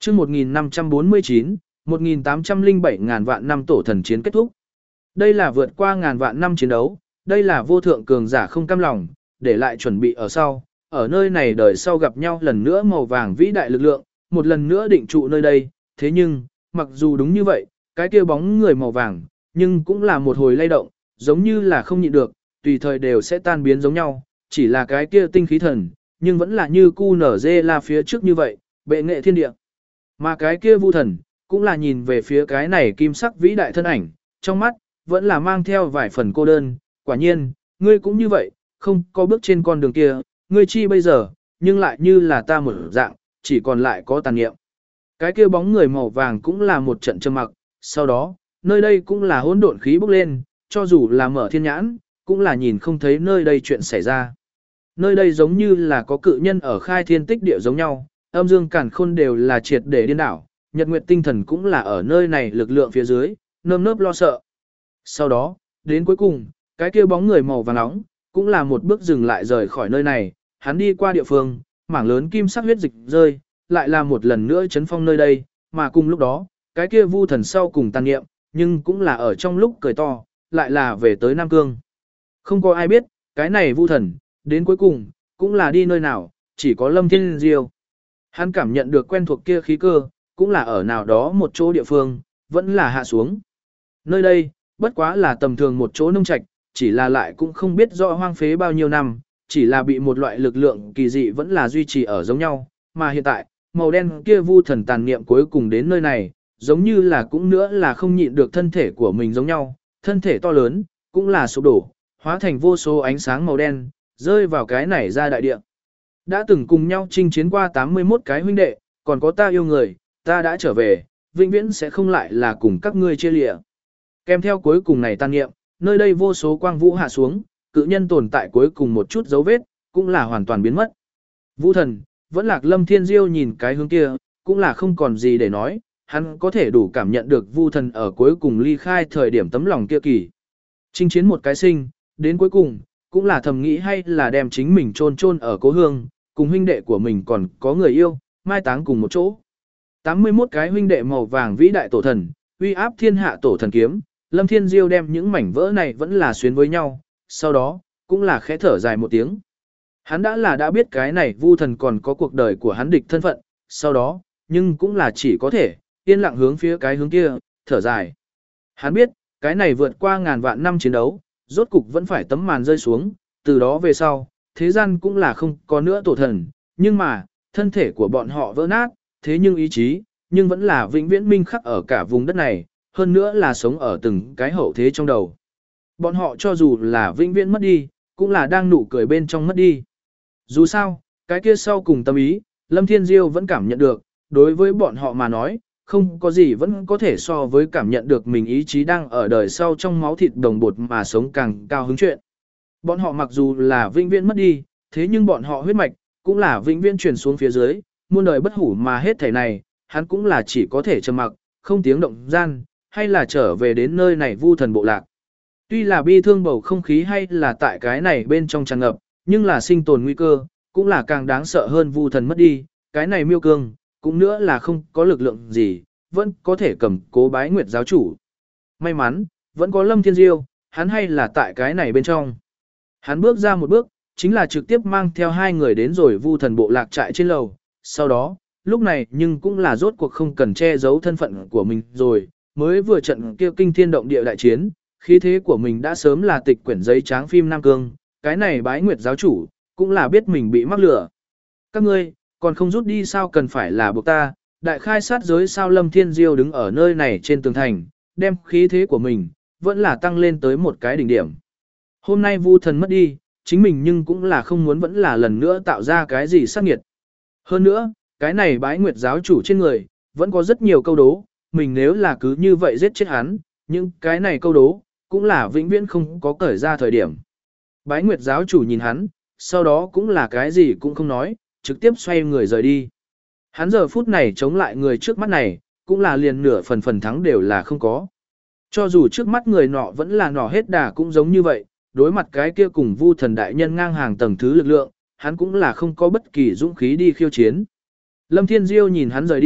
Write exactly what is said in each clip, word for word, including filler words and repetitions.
chương một nghìn năm trăm bốn mươi chín, một nghìn tám trăm lẻ bảy ngàn vạn năm tổ thần chiến kết thúc. Đây là vượt qua ngàn vạn năm chiến đấu, đây là vô thượng cường giả không cam lòng, để lại chuẩn bị ở sau, ở nơi này đời sau gặp nhau lần nữa màu vàng vĩ đại lực lượng, một lần nữa định trụ nơi đây, thế nhưng, mặc dù đúng như vậy, cái kia bóng người màu vàng, nhưng cũng là một hồi lay động, giống như là không nhịn được, tùy thời đều sẽ tan biến giống nhau, chỉ là cái kia tinh khí thần, nhưng vẫn là như cu nở dê la phía trước như vậy, bệ nghệ thiên địa. Mà cái kia vu thần, cũng là nhìn về phía cái này kim sắc vĩ đại thân ảnh, trong mắt, vẫn là mang theo vài phần cô đơn, quả nhiên, ngươi cũng như vậy, không có bước trên con đường kia, ngươi chi bây giờ, nhưng lại như là ta một dạng, chỉ còn lại có tàn niệm. Cái kia bóng người màu vàng cũng là một trận trầm mặc, sau đó, nơi đây cũng là hỗn độn khí bốc lên, cho dù là mở thiên nhãn, cũng là nhìn không thấy nơi đây chuyện xảy ra. Nơi đây giống như là có cự nhân ở khai thiên tích địa giống nhau, âm dương càn khôn đều là triệt để điên đảo, nhật nguyệt tinh thần cũng là ở nơi này lực lượng phía dưới, nơm nớp lo sợ. Sau đó, đến cuối cùng, cái kia bóng người màu vàng nóng, cũng là một bước dừng lại rời khỏi nơi này, hắn đi qua địa phương, mảng lớn kim sắc huyết dịch rơi, lại là một lần nữa chấn phong nơi đây, mà cùng lúc đó, cái kia vu thần sau cùng tàn niệm, nhưng cũng là ở trong lúc cười to, lại là về tới Nam Cương. Không có ai biết, cái này vu thần, đến cuối cùng, cũng là đi nơi nào, chỉ có Lâm Thiên Diêu. Hắn cảm nhận được quen thuộc kia khí cơ, cũng là ở nào đó một chỗ địa phương, vẫn là hạ xuống. Nơi đây, bất quá là tầm thường một chỗ nông trạch, chỉ là lại cũng không biết rõ hoang phế bao nhiêu năm, chỉ là bị một loại lực lượng kỳ dị vẫn là duy trì ở giống nhau, mà hiện tại, màu đen kia vu thần tàn niệm cuối cùng đến nơi này, giống như là cũng nữa là không nhịn được thân thể của mình giống nhau, thân thể to lớn, cũng là sụp đổ, hóa thành vô số ánh sáng màu đen, rơi vào cái này ra đại địa. Đã từng cùng nhau chinh chiến qua tám mươi mốt cái huynh đệ, còn có ta yêu người, ta đã trở về, vĩnh viễn sẽ không lại là cùng các ngươi chia lịa. Kèm theo cuối cùng này tan nghiệm, nơi đây vô số quang vũ hạ xuống, cự nhân tồn tại cuối cùng một chút dấu vết, cũng là hoàn toàn biến mất. Vũ thần, vẫn lạc Lâm Thiên Diêu nhìn cái hướng kia, cũng là không còn gì để nói, hắn có thể đủ cảm nhận được vu thần ở cuối cùng ly khai thời điểm tấm lòng kia kỳ. Chinh chiến một cái sinh, đến cuối cùng, cũng là thầm nghĩ hay là đem chính mình chôn chôn ở cố hương, cùng huynh đệ của mình còn có người yêu, mai táng cùng một chỗ. tám mươi mốt cái huynh đệ màu vàng vĩ đại tổ thần, uy áp thiên hạ tổ thần kiếm, Lâm Thiên Diêu đem những mảnh vỡ này vẫn là xuyến với nhau, sau đó, cũng là khẽ thở dài một tiếng. Hắn đã là đã biết cái này vu thần còn có cuộc đời của hắn địch thân phận, sau đó, nhưng cũng là chỉ có thể, yên lặng hướng phía cái hướng kia, thở dài. Hắn biết, cái này vượt qua ngàn vạn năm chiến đấu, rốt cục vẫn phải tấm màn rơi xuống, từ đó về sau, thế gian cũng là không có nữa tổ thần, nhưng mà, thân thể của bọn họ vỡ nát, thế nhưng ý chí, nhưng vẫn là vĩnh viễn minh khắc ở cả vùng đất này, hơn nữa là sống ở từng cái hậu thế trong đầu. Bọn họ cho dù là vĩnh viễn mất đi, cũng là đang nụ cười bên trong mất đi. Dù sao, cái kia sau cùng tâm ý, Lâm Thiên Diêu vẫn cảm nhận được, đối với bọn họ mà nói, không có gì vẫn có thể so với cảm nhận được mình ý chí đang ở đời sau trong máu thịt đồng bột mà sống càng cao hứng chuyện. Bọn họ mặc dù là vĩnh viễn mất đi, thế nhưng bọn họ huyết mạch, cũng là vĩnh viễn truyền xuống phía dưới, muôn đời bất hủ mà hết thảy này, hắn cũng là chỉ có thể trầm mặc, không tiếng động gian, hay là trở về đến nơi này vu thần bộ lạc. Tuy là bi thương bầu không khí hay là tại cái này bên trong tràn ngập, nhưng là sinh tồn nguy cơ, cũng là càng đáng sợ hơn vu thần mất đi, cái này miêu cương, cũng nữa là không có lực lượng gì, vẫn có thể cầm cố bái nguyệt giáo chủ. May mắn, vẫn có Lâm Thiên Diêu, hắn hay là tại cái này bên trong. Hắn bước ra một bước, chính là trực tiếp mang theo hai người đến rồi vu thần bộ lạc trại trên lầu, sau đó, lúc này nhưng cũng là rốt cuộc không cần che giấu thân phận của mình rồi, mới vừa trận kia kinh thiên động địa đại chiến, khí thế của mình đã sớm là tịch quyển giấy tráng phim Nam Cương, cái này bái nguyệt giáo chủ, cũng là biết mình bị mắc lửa. Các ngươi, còn không rút đi sao cần phải là buộc ta, đại khai sát giới sao Lâm Thiên Diêu đứng ở nơi này trên tường thành, đem khí thế của mình, vẫn là tăng lên tới một cái đỉnh điểm. Hôm nay vu thần mất đi, chính mình nhưng cũng là không muốn vẫn là lần nữa tạo ra cái gì sát nghiệt. Hơn nữa, cái này bái nguyệt giáo chủ trên người, vẫn có rất nhiều câu đố, mình nếu là cứ như vậy giết chết hắn, nhưng cái này câu đố, cũng là vĩnh viễn không có cởi ra thời điểm. Bái nguyệt giáo chủ nhìn hắn, sau đó cũng là cái gì cũng không nói, trực tiếp xoay người rời đi. Hắn giờ phút này chống lại người trước mắt này, cũng là liền nửa phần phần thắng đều là không có. Cho dù trước mắt người nọ vẫn là nọ hết đà cũng giống như vậy, đối mặt cái kia cùng vu thần đại nhân ngang hàng tầng thứ lực lượng, hắn cũng là không có bất kỳ dũng khí đi khiêu chiến. Lâm Thiên Diêu nhìn hắn rời đi,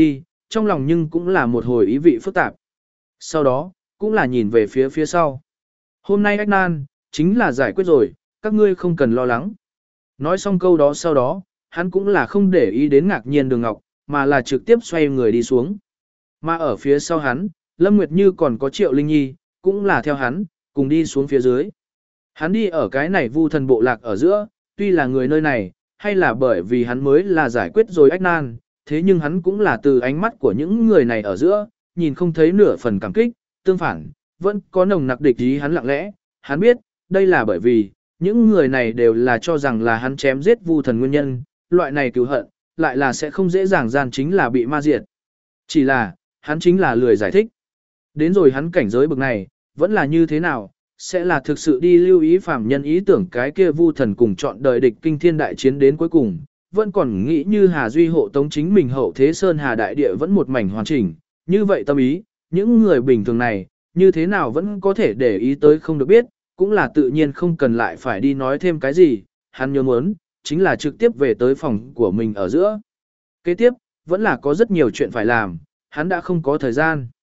trong lòng nhưng cũng là một hồi ý vị phức tạp. Sau đó, cũng là nhìn về phía phía sau. Hôm nay ách nan, chính là giải quyết rồi, các ngươi không cần lo lắng. Nói xong câu đó sau đó, hắn cũng là không để ý đến ngạc nhiên Đường Ngọc, mà là trực tiếp xoay người đi xuống. Mà ở phía sau hắn, Lâm Nguyệt Như còn có Triệu Linh Nhi, cũng là theo hắn, cùng đi xuống phía dưới. Hắn đi ở cái này vu thần bộ lạc ở giữa, tuy là người nơi này, hay là bởi vì hắn mới là giải quyết rồi ách nan, thế nhưng hắn cũng là từ ánh mắt của những người này ở giữa, nhìn không thấy nửa phần cảm kích, tương phản, vẫn có nồng nặc địch ý hắn lặng lẽ, hắn biết, đây là bởi vì, những người này đều là cho rằng là hắn chém giết vu thần nguyên nhân, loại này cứu hận, lại là sẽ không dễ dàng gian chính là bị ma diệt. Chỉ là, hắn chính là lười giải thích. Đến rồi hắn cảnh giới bực này, vẫn là như thế nào, sẽ là thực sự đi lưu ý phàm nhân ý tưởng cái kia vu thần cùng chọn đời địch kinh thiên đại chiến đến cuối cùng, vẫn còn nghĩ như Hà Duy hộ tống chính mình hậu thế Sơn Hà đại địa vẫn một mảnh hoàn chỉnh, như vậy tâm ý, những người bình thường này, như thế nào vẫn có thể để ý tới không được biết, cũng là tự nhiên không cần lại phải đi nói thêm cái gì, hắn nhớ muốn, chính là trực tiếp về tới phòng của mình ở giữa. Kế tiếp, vẫn là có rất nhiều chuyện phải làm, hắn đã không có thời gian.